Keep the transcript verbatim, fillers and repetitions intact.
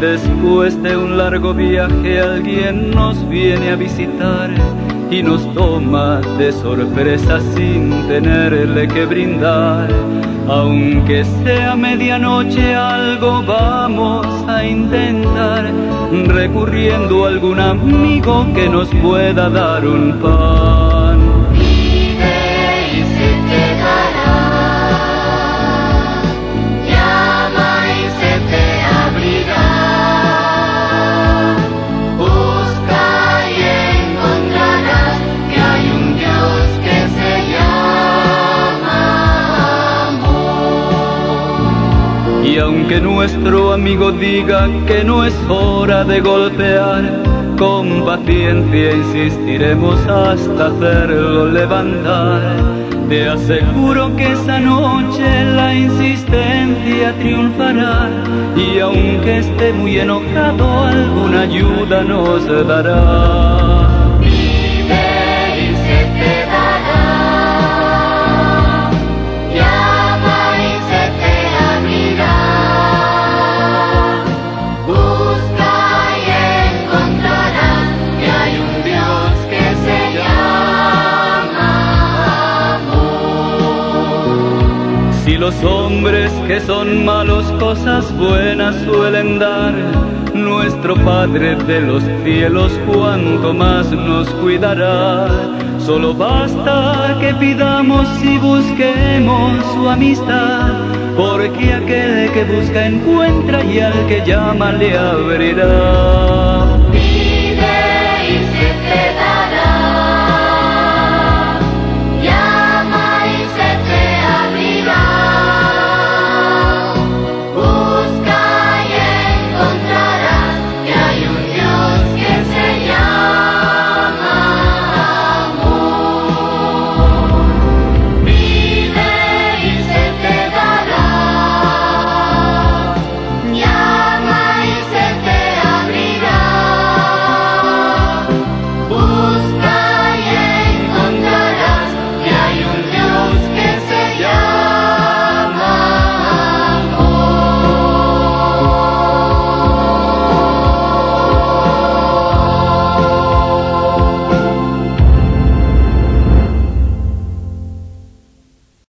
después de un largo viaje alguien nos viene a visitar y nos toma de sorpresa sin tenerle que brindar. Aunque sea medianoche algo vamos a intentar, recurriendo a algún amigo que nos pueda dar un pan. Pide y se te dará, llama y se te abrirá, busca y encontrarás que hay un Dios que se llama amor. Y aunque nuestro amigo diga que no es hora de golpear, con paciencia insistiremos hasta hacerlo levantar. Te aseguro que esa noche la insistencia triunfará, y aunque esté muy enojado alguna ayuda nos dará. Pide y se te dará, llama y se te abrirá, busca y encontrarás que hay un Dios que se llama amor. Si los hombres que son malos cosas buenas suelen dar, nuestro Padre de los cielos cuanto más nos cuidará. Solo basta que pidamos y busquemos su amistad, porque aquel que busca encuentra y al que llama le abrirá.